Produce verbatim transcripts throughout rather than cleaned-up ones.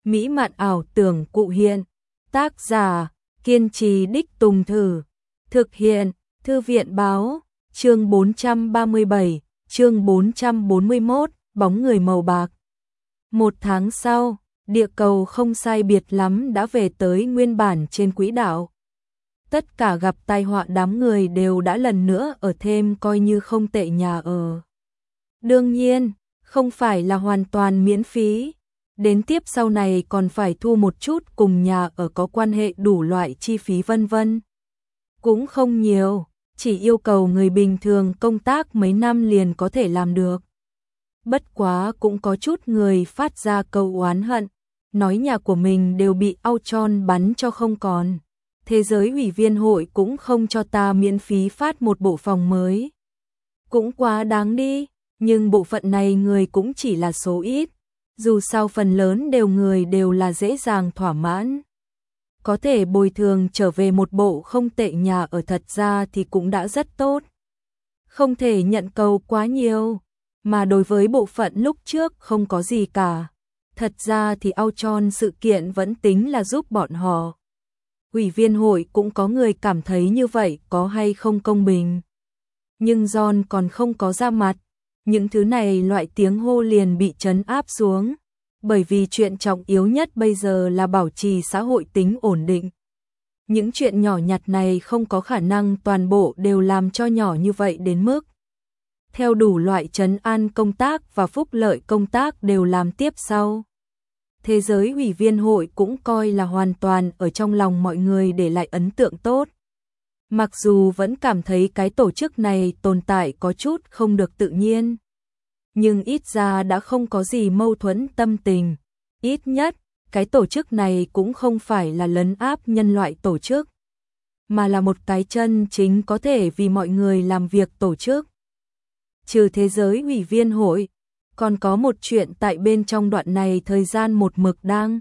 mỹ mạn ảo tưởng cụ hiện. Tác giả, kiên trì đích tùng thử. Thực hiện, Thư viện báo, chương bốn trăm ba mươi bảy, chương bốn trăm bốn mươi mốt, bóng người màu bạc. Một tháng sau, địa cầu không sai biệt lắm đã về tới nguyên bản trên quỹ đạo. Tất cả gặp tai họa đám người đều đã lần nữa ở thêm coi như không tệ nhà ở. Đương nhiên, không phải là hoàn toàn miễn phí. Đến tiếp sau này còn phải thu một chút cùng nhà ở có quan hệ đủ loại chi phí vân vân. Cũng không nhiều, chỉ yêu cầu người bình thường công tác mấy năm liền có thể làm được. Bất quá cũng có chút người phát ra câu oán hận, nói nhà của mình đều bị Ultron bắn cho không còn. Thế giới ủy viên hội cũng không cho ta miễn phí phát một bộ phòng mới. Cũng quá đáng đi, nhưng bộ phận này người cũng chỉ là số ít. Dù sao phần lớn đều người đều là dễ dàng thỏa mãn. Có thể bồi thường trở về một bộ không tệ nhà ở thật ra thì cũng đã rất tốt. Không thể nhận cầu quá nhiều, mà đối với bộ phận lúc trước không có gì cả. Thật ra thì Ultron sự kiện vẫn tính là giúp bọn họ. Ủy viên hội cũng có người cảm thấy như vậy có hay không công bình. Nhưng John còn không có ra mặt. Những thứ này loại tiếng hô liền bị trấn áp xuống, bởi vì chuyện trọng yếu nhất bây giờ là bảo trì xã hội tính ổn định. Những chuyện nhỏ nhặt này không có khả năng toàn bộ đều làm cho nhỏ như vậy đến mức. Theo đủ loại trấn an công tác và phúc lợi công tác đều làm tiếp sau. Thế giới ủy viên hội cũng coi là hoàn toàn ở trong lòng mọi người để lại ấn tượng tốt. Mặc dù vẫn cảm thấy cái tổ chức này tồn tại có chút không được tự nhiên, nhưng ít ra đã không có gì mâu thuẫn tâm tình. Ít nhất, cái tổ chức này cũng không phải là lấn áp nhân loại tổ chức, mà là một cái chân chính có thể vì mọi người làm việc tổ chức. Trừ thế giới ủy viên hội, còn có một chuyện tại bên trong đoạn này thời gian một mực đang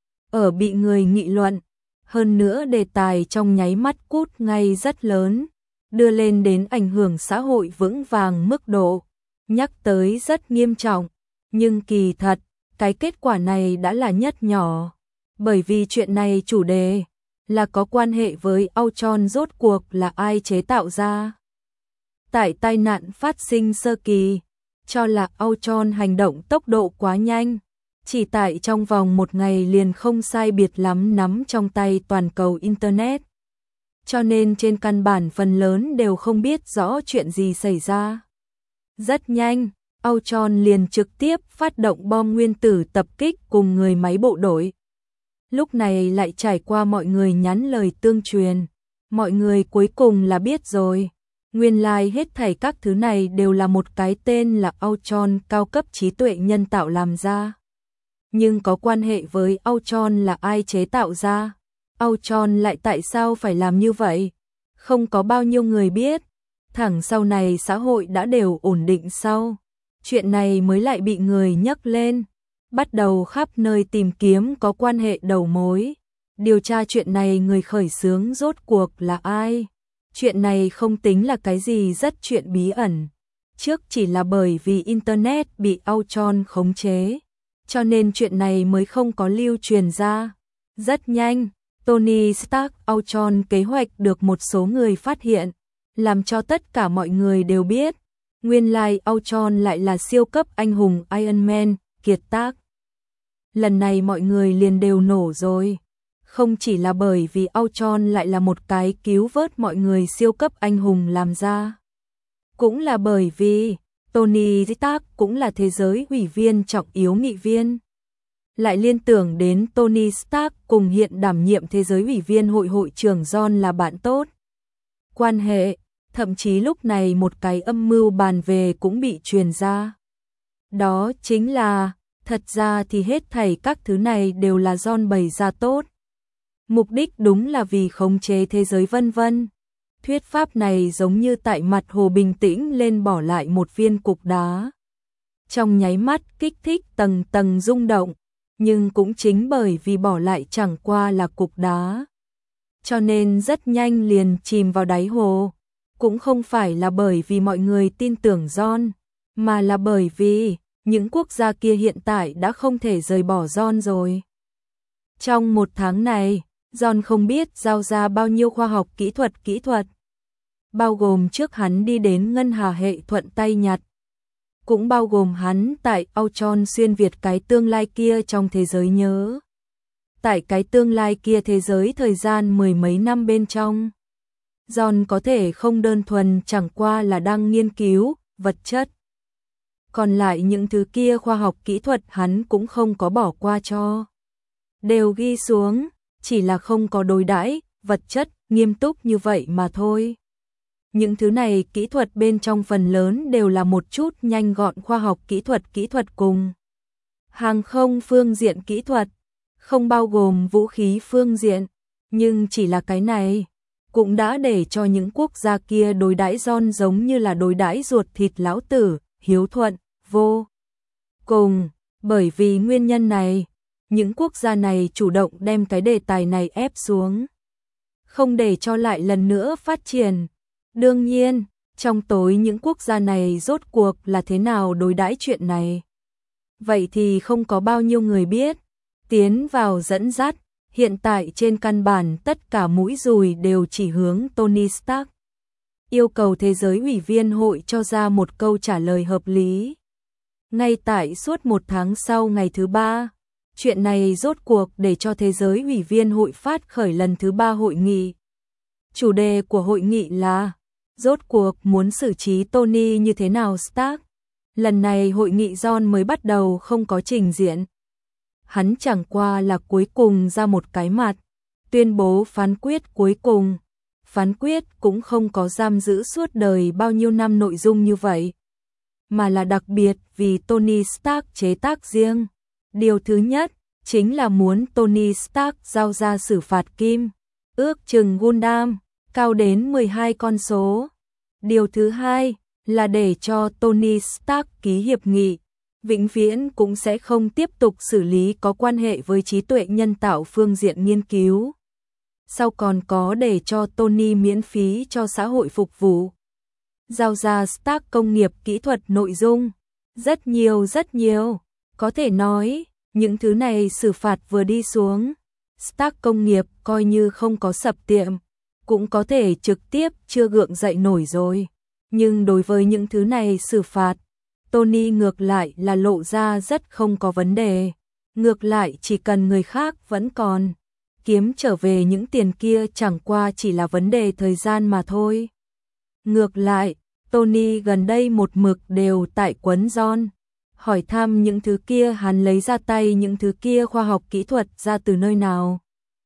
ở bị người nghị luận. Hơn nữa đề tài trong nháy mắt cút ngay rất lớn, đưa lên đến ảnh hưởng xã hội vững vàng mức độ, nhắc tới rất nghiêm trọng, nhưng kỳ thật, cái kết quả này đã là nhất nhỏ, bởi vì chuyện này chủ đề là có quan hệ với Ultron rốt cuộc là ai chế tạo ra. Tại tai nạn phát sinh sơ kỳ, cho là Ultron hành động tốc độ quá nhanh. Chỉ tại trong vòng một ngày liền không sai biệt lắm nắm trong tay toàn cầu Internet. Cho nên trên căn bản phần lớn đều không biết rõ chuyện gì xảy ra. Rất nhanh, Ultron liền trực tiếp phát động bom nguyên tử tập kích cùng người máy bộ đội. Lúc này lại trải qua mọi người nhắn lời tương truyền. Mọi người cuối cùng là biết rồi. Nguyên lai hết thảy các thứ này đều là một cái tên là Ultron cao cấp trí tuệ nhân tạo làm ra. Nhưng có quan hệ với Ultron là ai chế tạo ra? Ultron lại tại sao phải làm như vậy? Không có bao nhiêu người biết. Thẳng sau này xã hội đã đều ổn định sau. Chuyện này mới lại bị người nhắc lên. Bắt đầu khắp nơi tìm kiếm có quan hệ đầu mối. Điều tra chuyện này người khởi xướng rốt cuộc là ai? Chuyện này không tính là cái gì rất chuyện bí ẩn. Trước chỉ là bởi vì Internet bị Ultron khống chế. Cho nên chuyện này mới không có lưu truyền ra. Rất nhanh, Tony Stark Ultron kế hoạch được một số người phát hiện, làm cho tất cả mọi người đều biết. Nguyên lai Ultron lại là siêu cấp anh hùng Iron Man, kiệt tác. Lần này mọi người liền đều nổ rồi. Không chỉ là bởi vì Ultron lại là một cái cứu vớt mọi người siêu cấp anh hùng làm ra. Cũng là bởi vì Tony Stark cũng là thế giới ủy viên trọng yếu nghị viên. Lại liên tưởng đến Tony Stark cùng hiện đảm nhiệm thế giới ủy viên hội hội trưởng John là bạn tốt. Quan hệ, thậm chí lúc này một cái âm mưu bàn về cũng bị truyền ra. Đó chính là, thật ra thì hết thảy các thứ này đều là John bày ra tốt. Mục đích đúng là vì khống chế thế giới vân vân. Thuyết pháp này giống như tại mặt hồ bình tĩnh lên bỏ lại một viên cục đá. Trong nháy mắt kích thích tầng tầng rung động, nhưng cũng chính bởi vì bỏ lại chẳng qua là cục đá. Cho nên rất nhanh liền chìm vào đáy hồ. Cũng không phải là bởi vì mọi người tin tưởng John, mà là bởi vì những quốc gia kia hiện tại đã không thể rời bỏ John rồi. Trong một tháng này, John không biết giao ra bao nhiêu khoa học kỹ thuật kỹ thuật. Bao gồm trước hắn đi đến ngân hà hệ thuận tay nhặt. Cũng bao gồm hắn tại Ultron xuyên việt cái tương lai kia trong thế giới nhớ. Tại cái tương lai kia thế giới thời gian mười mấy năm bên trong. John có thể không đơn thuần chẳng qua là đang nghiên cứu, vật chất. Còn lại những thứ kia khoa học kỹ thuật hắn cũng không có bỏ qua cho. Đều ghi xuống, chỉ là không có đối đãi vật chất, nghiêm túc như vậy mà thôi. Những thứ này kỹ thuật bên trong phần lớn đều là một chút nhanh gọn khoa học kỹ thuật kỹ thuật cùng. Hàng không phương diện kỹ thuật, không bao gồm vũ khí phương diện, nhưng chỉ là cái này, cũng đã để cho những quốc gia kia đối đãi John giống như là đối đãi ruột thịt lão tử, hiếu thuận, vô cùng. Bởi vì nguyên nhân này, những quốc gia này chủ động đem cái đề tài này ép xuống, không để cho lại lần nữa phát triển. Đương nhiên, trong tối những quốc gia này rốt cuộc là thế nào đối đãi chuyện này. Vậy thì không có bao nhiêu người biết. Tiến vào dẫn dắt, hiện tại trên căn bản tất cả mũi dùi đều chỉ hướng Tony Stark. Yêu cầu thế giới ủy viên hội cho ra một câu trả lời hợp lý. Ngay tại suốt một tháng sau ngày thứ ba, chuyện này rốt cuộc để cho thế giới ủy viên hội phát khởi lần thứ ba hội nghị. Chủ đề của hội nghị là rốt cuộc muốn xử trí Tony như thế nào Stark. Lần này hội nghị John mới bắt đầu không có trình diện. Hắn chẳng qua là cuối cùng ra một cái mặt, tuyên bố phán quyết cuối cùng. Phán quyết cũng không có giam giữ suốt đời bao nhiêu năm nội dung như vậy, mà là đặc biệt vì Tony Stark chế tác riêng. Điều thứ nhất chính là muốn Tony Stark giao ra xử phạt kim, ước chừng Gundam, cao đến mười hai con số. Điều thứ hai là để cho Tony Stark ký hiệp nghị, vĩnh viễn cũng sẽ không tiếp tục xử lý có quan hệ với trí tuệ nhân tạo phương diện nghiên cứu. Sau còn có để cho Tony miễn phí cho xã hội phục vụ. Giao ra Stark công nghiệp kỹ thuật nội dung. Rất nhiều rất nhiều. Có thể nói, những thứ này xử phạt vừa đi xuống. Stark công nghiệp coi như không có sập tiệm, cũng có thể trực tiếp chưa gượng dậy nổi rồi. Nhưng đối với những thứ này xử phạt, Tony ngược lại là lộ ra rất không có vấn đề. Ngược lại chỉ cần người khác vẫn còn kiếm trở về những tiền kia chẳng qua chỉ là vấn đề thời gian mà thôi. Ngược lại, Tony gần đây một mực đều tại quấn John, hỏi thăm những thứ kia hắn lấy ra tay những thứ kia khoa học kỹ thuật ra từ nơi nào.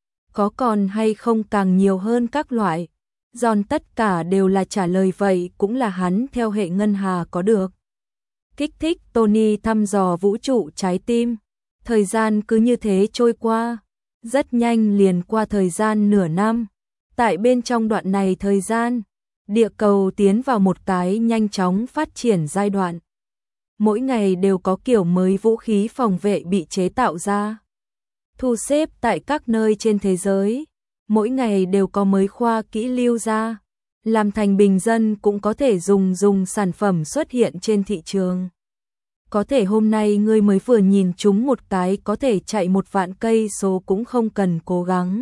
Có còn hay không càng nhiều hơn các loại. John tất cả đều là trả lời vậy cũng là hắn theo hệ ngân hà có được. Kích thích Tony thăm dò vũ trụ trái tim. Thời gian cứ như thế trôi qua. Rất nhanh liền qua thời gian nửa năm. Tại bên trong đoạn này thời gian, địa cầu tiến vào một cái nhanh chóng phát triển giai đoạn. Mỗi ngày đều có kiểu mới vũ khí phòng vệ bị chế tạo ra, thu xếp tại các nơi trên thế giới. Mỗi ngày đều có mới khoa kỹ lưu ra, làm thành bình dân cũng có thể dùng dùng sản phẩm xuất hiện trên thị trường. Có thể hôm nay ngươi mới vừa nhìn chúng một cái có thể chạy một vạn cây số cũng không cần cố gắng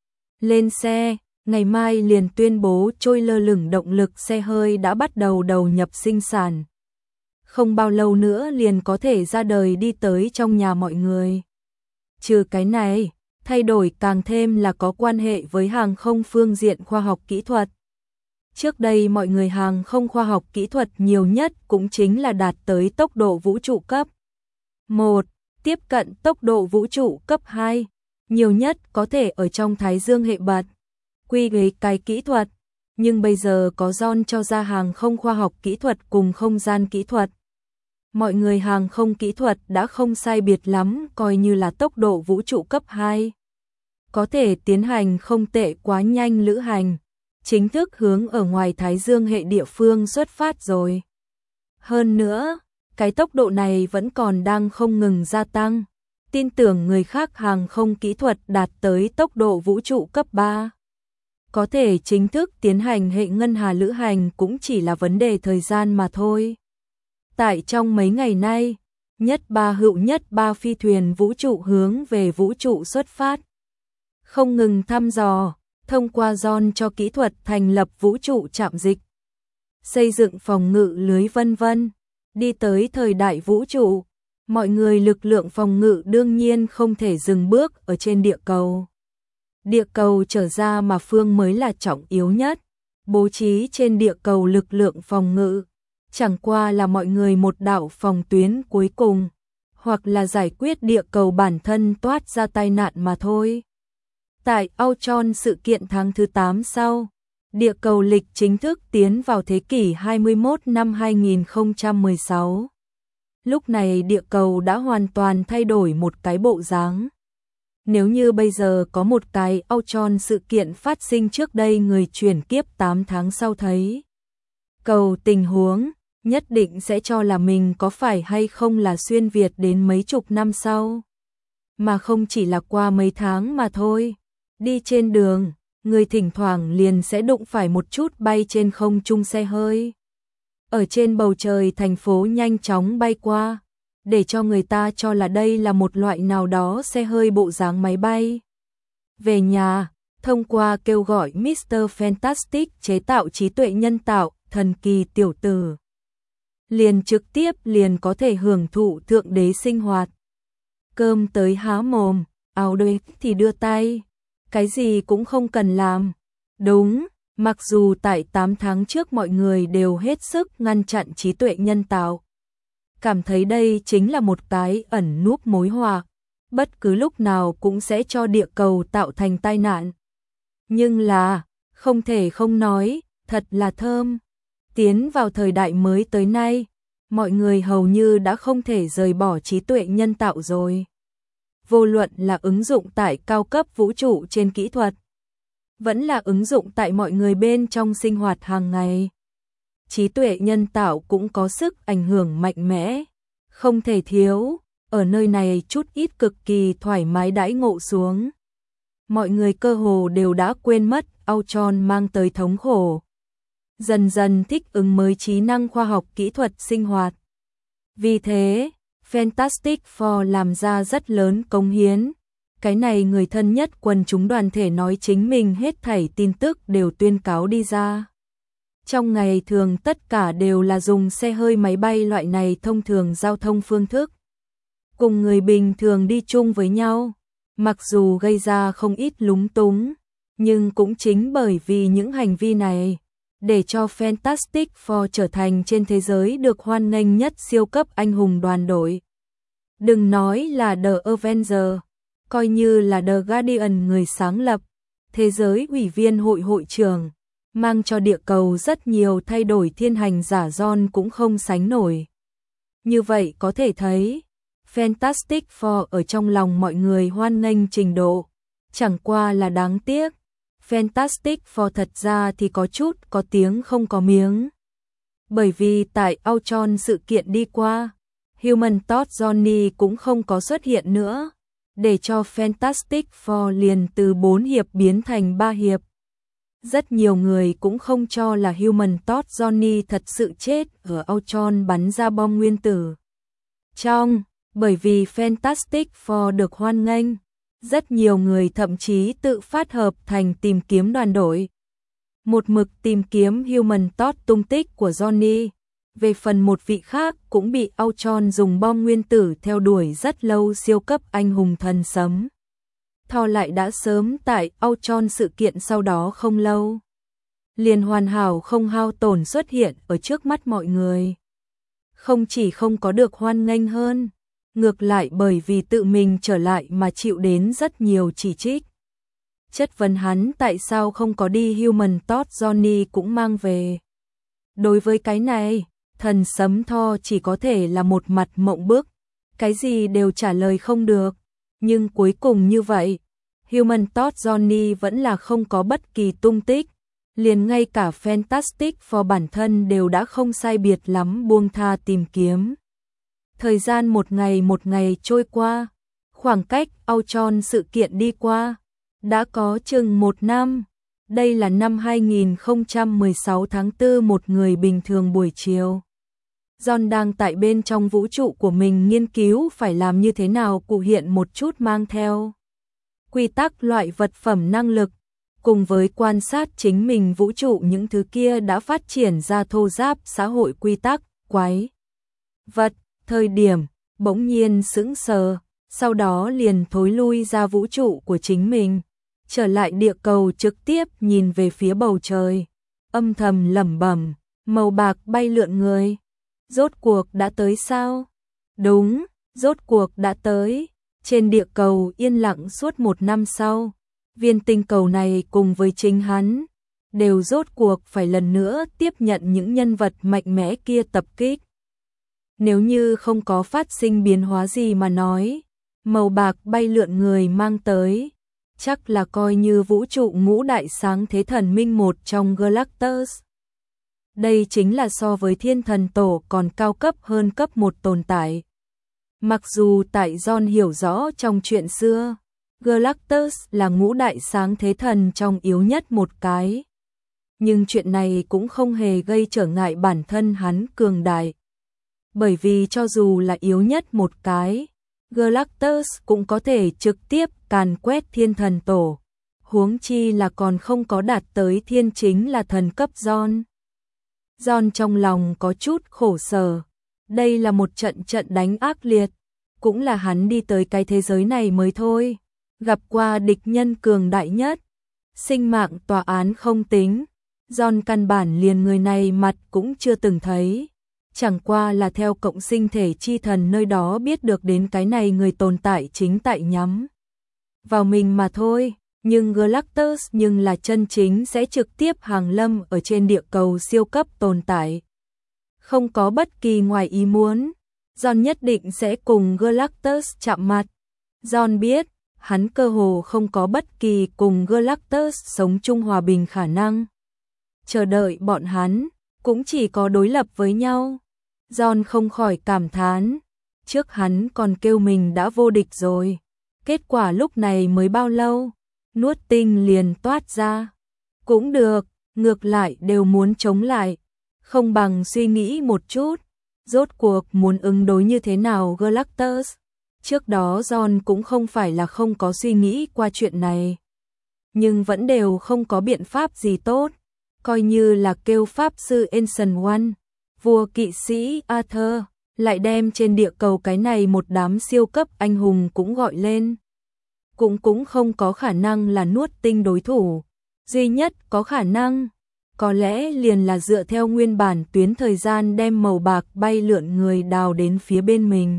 lên xe, ngày mai liền tuyên bố trôi lơ lửng động lực xe hơi đã bắt đầu đầu nhập sinh sản. Không bao lâu nữa liền có thể ra đời đi tới trong nhà mọi người. Trừ cái này, thay đổi càng thêm là có quan hệ với hàng không phương diện khoa học kỹ thuật. Trước đây mọi người hàng không khoa học kỹ thuật nhiều nhất cũng chính là đạt tới tốc độ vũ trụ cấp một, tiếp cận tốc độ vũ trụ cấp hai, nhiều nhất có thể ở trong Thái Dương hệ bật, quy về cái kỹ thuật. Nhưng bây giờ có John cho ra hàng không khoa học kỹ thuật cùng không gian kỹ thuật. Mọi người hàng không kỹ thuật đã không sai biệt lắm coi như là tốc độ vũ trụ cấp hai. Có thể tiến hành không tệ quá nhanh lữ hành, chính thức hướng ở ngoài Thái Dương hệ địa phương xuất phát rồi. Hơn nữa, cái tốc độ này vẫn còn đang không ngừng gia tăng. Tin tưởng người khác hàng không kỹ thuật đạt tới tốc độ vũ trụ cấp ba. Có thể chính thức tiến hành hệ ngân hà lữ hành cũng chỉ là vấn đề thời gian mà thôi. Tại trong mấy ngày nay, nhất ba hữu nhất ba phi thuyền vũ trụ hướng về vũ trụ xuất phát. Không ngừng thăm dò, thông qua John cho kỹ thuật thành lập vũ trụ trạm dịch, xây dựng phòng ngự lưới vân vân. Đi tới thời đại vũ trụ, mọi người lực lượng phòng ngự đương nhiên không thể dừng bước ở trên địa cầu. Địa cầu trở ra mà phương mới là trọng yếu nhất. Bố trí trên địa cầu lực lượng phòng ngự chẳng qua là mọi người một đạo phòng tuyến cuối cùng, hoặc là giải quyết địa cầu bản thân toát ra tai nạn mà thôi. Tại Ultron sự kiện tháng thứ tám sau, địa cầu lịch chính thức tiến vào thế kỷ hai mươi mốt năm hai nghìn không trăm mười sáu. Lúc này địa cầu đã hoàn toàn thay đổi một cái bộ dáng. Nếu như bây giờ có một cái Ultron sự kiện phát sinh trước đây người chuyển kiếp tám tháng sau thấy cầu tình huống, nhất định sẽ cho là mình có phải hay không là xuyên Việt đến mấy chục năm sau. Mà không chỉ là qua mấy tháng mà thôi. Đi trên đường, người thỉnh thoảng liền sẽ đụng phải một chút bay trên không trung xe hơi. Ở trên bầu trời thành phố nhanh chóng bay qua, để cho người ta cho là đây là một loại nào đó xe hơi bộ dáng máy bay. Về nhà, thông qua kêu gọi mít tơ Fantastic chế tạo trí tuệ nhân tạo, thần kỳ tiểu tử. Liền trực tiếp liền có thể hưởng thụ thượng đế sinh hoạt. Cơm tới há mồm, áo đôi thì đưa tay. Cái gì cũng không cần làm. Đúng, mặc dù tại tám tháng trước mọi người đều hết sức ngăn chặn trí tuệ nhân tạo. Cảm thấy đây chính là một cái ẩn núp mối họa, bất cứ lúc nào cũng sẽ cho địa cầu tạo thành tai nạn. Nhưng là, không thể không nói, thật là thơm. Tiến vào thời đại mới tới nay, mọi người hầu như đã không thể rời bỏ trí tuệ nhân tạo rồi. Vô luận là ứng dụng tại cao cấp vũ trụ trên kỹ thuật, vẫn là ứng dụng tại mọi người bên trong sinh hoạt hàng ngày. Trí tuệ nhân tạo cũng có sức ảnh hưởng mạnh mẽ, không thể thiếu, ở nơi này chút ít cực kỳ thoải mái đãi ngộ xuống. Mọi người cơ hồ đều đã quên mất Ultron mang tới thống khổ. Dần dần thích ứng mới trí năng khoa học kỹ thuật sinh hoạt. Vì thế, Fantastic Four làm ra rất lớn cống hiến. Cái này người thân nhất quần chúng đoàn thể nói chính mình hết thảy tin tức đều tuyên cáo đi ra. Trong ngày thường tất cả đều là dùng xe hơi máy bay loại này thông thường giao thông phương thức. Cùng người bình thường đi chung với nhau, mặc dù gây ra không ít lúng túng, nhưng cũng chính bởi vì những hành vi này, để cho Fantastic Four trở thành trên thế giới được hoan nghênh nhất siêu cấp anh hùng đoàn đội. Đừng nói là The Avengers, coi như là The Guardian người sáng lập, thế giới ủy viên hội hội trưởng, mang cho địa cầu rất nhiều thay đổi thiên hành giả John cũng không sánh nổi. Như vậy có thể thấy, Fantastic Four ở trong lòng mọi người hoan nghênh trình độ, chẳng qua là đáng tiếc. Fantastic Four thật ra thì có chút có tiếng không có miếng. Bởi vì tại Ultron sự kiện đi qua, Human Torch Johnny cũng không có xuất hiện nữa, để cho Fantastic Four liền từ bốn hiệp biến thành ba hiệp. Rất nhiều người cũng không cho là Human Torch Johnny thật sự chết ở Ultron bắn ra bom nguyên tử. Trong, bởi vì Fantastic Four được hoan nghênh, rất nhiều người thậm chí tự phát hợp thành tìm kiếm đoàn đội. Một mực tìm kiếm Human Torch tung tích của Johnny. Về phần một vị khác cũng bị Ultron dùng bom nguyên tử theo đuổi rất lâu siêu cấp anh hùng thần sấm. Thor lại đã sớm tại Ultron sự kiện sau đó không lâu. Liền hoàn hảo không hao tổn xuất hiện ở trước mắt mọi người. Không chỉ không có được hoan nghênh hơn, ngược lại bởi vì tự mình trở lại mà chịu đến rất nhiều chỉ trích. Chất vấn hắn tại sao không có đi Human Torch Johnny cũng mang về. Đối với cái này, thần sấm Thor chỉ có thể là một mặt mộng bức, cái gì đều trả lời không được. Nhưng cuối cùng như vậy, Human Torch Johnny vẫn là không có bất kỳ tung tích. Liền ngay cả Fantastic Four bản thân đều đã không sai biệt lắm buông tha tìm kiếm. Thời gian một ngày một ngày trôi qua, khoảng cách Ultron sự kiện đi qua, đã có chừng một năm. Đây là năm hai nghìn không trăm mười sáu tháng tư một người bình thường buổi chiều. John đang tại bên trong vũ trụ của mình nghiên cứu phải làm như thế nào cụ hiện một chút mang theo quy tắc loại vật phẩm năng lực, cùng với quan sát chính mình vũ trụ những thứ kia đã phát triển ra thô ráp xã hội quy tắc, quái vật, thời điểm, bỗng nhiên sững sờ, sau đó liền thối lui ra vũ trụ của chính mình, trở lại địa cầu trực tiếp nhìn về phía bầu trời, âm thầm lẩm bẩm, màu bạc bay lượn người. Rốt cuộc đã tới sao? Đúng, rốt cuộc đã tới. Trên địa cầu yên lặng suốt một năm sau, viên tinh cầu này cùng với chính hắn, đều rốt cuộc phải lần nữa tiếp nhận những nhân vật mạnh mẽ kia tập kích. Nếu như không có phát sinh biến hóa gì mà nói, màu bạc bay lượn người mang tới, chắc là coi như vũ trụ ngũ đại sáng thế thần minh một trong Galactus. Đây chính là so với thiên thần tổ còn cao cấp hơn cấp một tồn tại. Mặc dù tại John hiểu rõ trong chuyện xưa, Galactus là ngũ đại sáng thế thần trong yếu nhất một cái. Nhưng chuyện này cũng không hề gây trở ngại bản thân hắn cường đại. Bởi vì cho dù là yếu nhất một cái, Galactus cũng có thể trực tiếp càn quét thiên thần tổ. Huống chi là còn không có đạt tới thiên chính là thần cấp John. John trong lòng có chút khổ sở. Đây là một trận trận đánh ác liệt. Cũng là hắn đi tới cái thế giới này mới thôi. Gặp qua địch nhân cường đại nhất. Sinh mạng tòa án không tính. John căn bản liền người này mặt cũng chưa từng thấy. Chẳng qua là theo cộng sinh thể chi thần nơi đó biết được đến cái này người tồn tại chính tại nhắm vào mình mà thôi. Nhưng Galactus nhưng là chân chính sẽ trực tiếp hàng lâm ở trên địa cầu siêu cấp tồn tại. Không có bất kỳ ngoài ý muốn, John nhất định sẽ cùng Galactus chạm mặt. John biết, hắn cơ hồ không có bất kỳ cùng Galactus sống chung hòa bình khả năng. Chờ đợi bọn hắn, cũng chỉ có đối lập với nhau. John không khỏi cảm thán, trước hắn còn kêu mình đã vô địch rồi. Kết quả lúc này mới bao lâu, nuốt tinh liền toát ra. Cũng được, ngược lại đều muốn chống lại. Không bằng suy nghĩ một chút, rốt cuộc muốn ứng đối như thế nào Galactus. Trước đó John cũng không phải là không có suy nghĩ qua chuyện này. Nhưng vẫn đều không có biện pháp gì tốt. Coi như là kêu pháp sư Ancient One, vua kỵ sĩ Arthur, lại đem trên địa cầu cái này một đám siêu cấp anh hùng cũng gọi lên. Cũng cũng không có khả năng là nuốt tinh đối thủ. Duy nhất có khả năng, có lẽ liền là dựa theo nguyên bản tuyến thời gian đem màu bạc bay lượn người đào đến phía bên mình.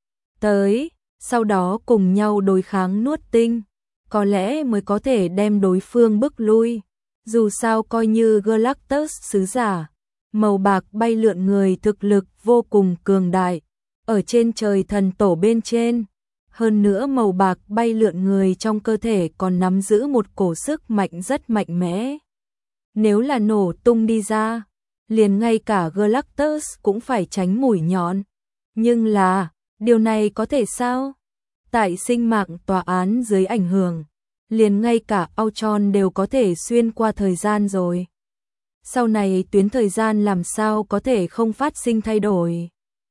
Tới, sau đó cùng nhau đối kháng nuốt tinh, có lẽ mới có thể đem đối phương bức lui. Dù sao coi như Galactus sứ giả, màu bạc bay lượn người thực lực vô cùng cường đại, ở trên trời thần tổ bên trên. Hơn nữa màu bạc bay lượn người trong cơ thể còn nắm giữ một cổ sức mạnh rất mạnh mẽ. Nếu là nổ tung đi ra, liền ngay cả Galactus cũng phải tránh mũi nhọn. Nhưng là, điều này có thể sao? Tại sinh mạng tòa án dưới ảnh hưởng, liền ngay cả Ultron đều có thể xuyên qua thời gian rồi. Sau này tuyến thời gian làm sao có thể không phát sinh thay đổi?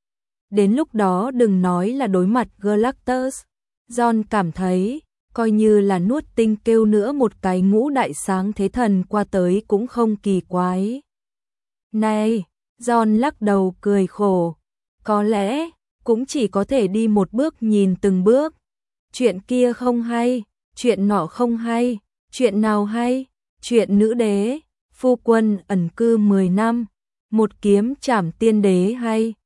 Đến lúc đó đừng nói là đối mặt Galactus, John cảm thấy, coi như là nuốt tinh kêu nữa một cái ngũ đại sáng thế thần qua tới cũng không kỳ quái. Này, John lắc đầu cười khổ, có lẽ, cũng chỉ có thể đi một bước nhìn từng bước. Chuyện kia không hay, chuyện nọ không hay, chuyện nào hay, chuyện nữ đế, phu quân ẩn cư mười năm, một kiếm trảm tiên đế hay.